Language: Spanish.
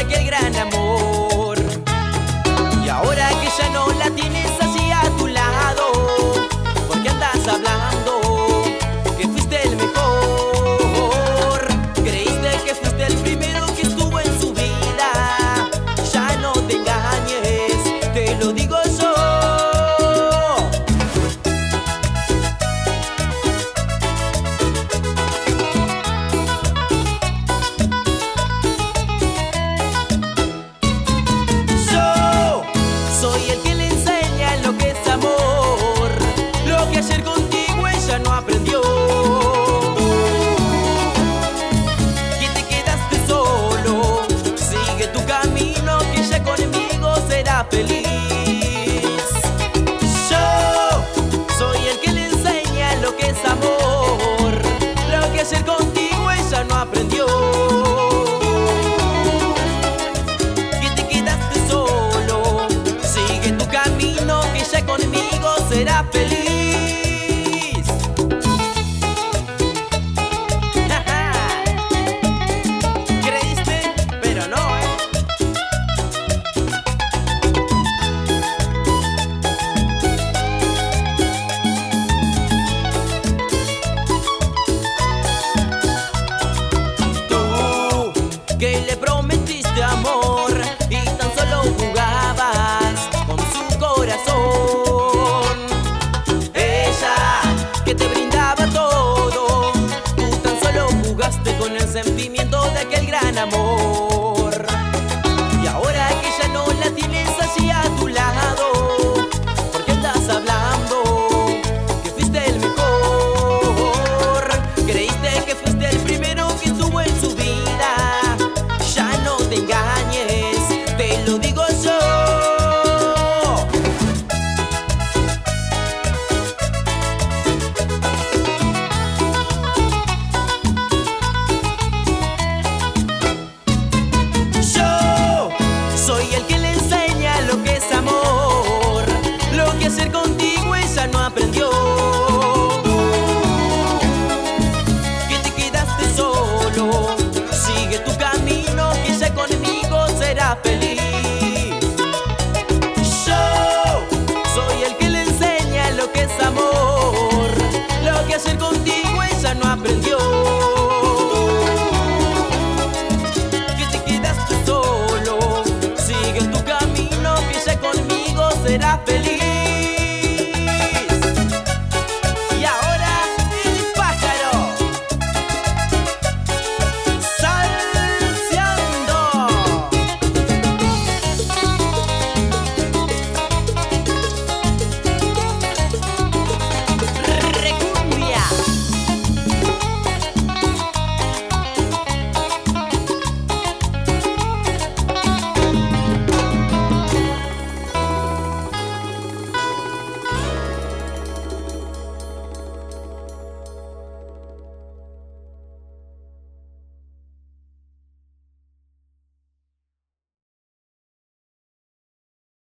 aquel gran amor. Y ahora que ya no la tienes así a tu lado, ¿por qué andas hablando que fuiste el mejor? Creíste que fuiste el primero que estuvo en su vida. Ya no te engañes, te lo digo yo. Soy el que le enseña lo que es amor, lo que ayer contigo ella no aprendió. Que te quedaste solo, sigue tu camino que ella conmigo será feliz. Yo soy el que le enseña lo que es amor, lo que ayer contigo ella no aprendió. Que ella conmigo será feliz. Creíste, pero no, Tú, que le prometiste amor y tan solo jugabas con su corazón. Ella que te